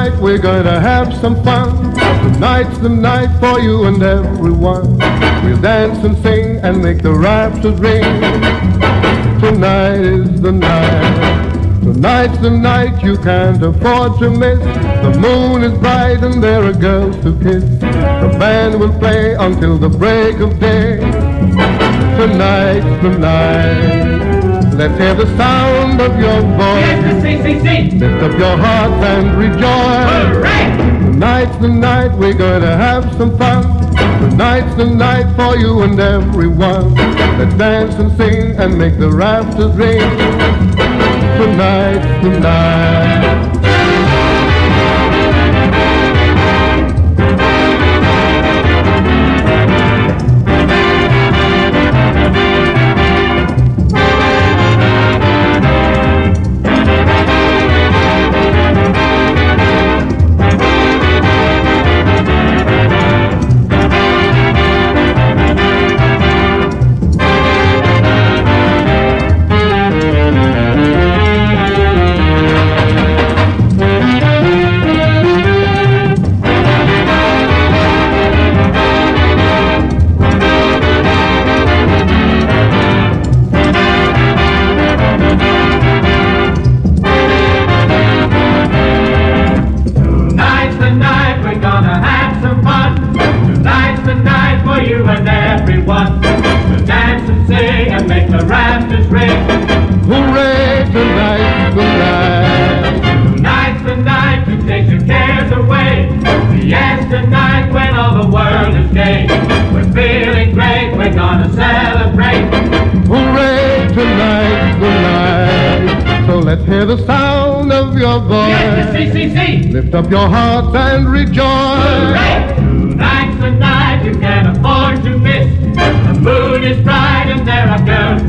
tonight we're gonna have some fun. Tonight's the night for you and everyone. We'll dance and sing and make the rafters ring. Tonight is the night. Tonight's the night you can't afford to miss. The moon is bright and there are girls to kiss. The band will play until the break of day. Tonight's the night. Let's hear the sound of your voice. Yes, lift up your hearts and rejoice. Hooray! Tonight's the night we're gonna have some fun. Tonight's the night for you and everyone. Let's dance and sing and make the rafters ring. Tonight's the night. You and everyone to dance and sing and make the rafters ring. Hooray, tonight's the night. Tonight's the night to take your cares away. Yes, tonight when all the world is gay. We're feeling great, we're gonna celebrate. Hooray, tonight's the night. So let's hear the sound of your voice. Yes, C-C-C. Lift up your hearts and rejoice. Hooray! Tonight's the night you can't afford to miss. The moon is bright and there are girls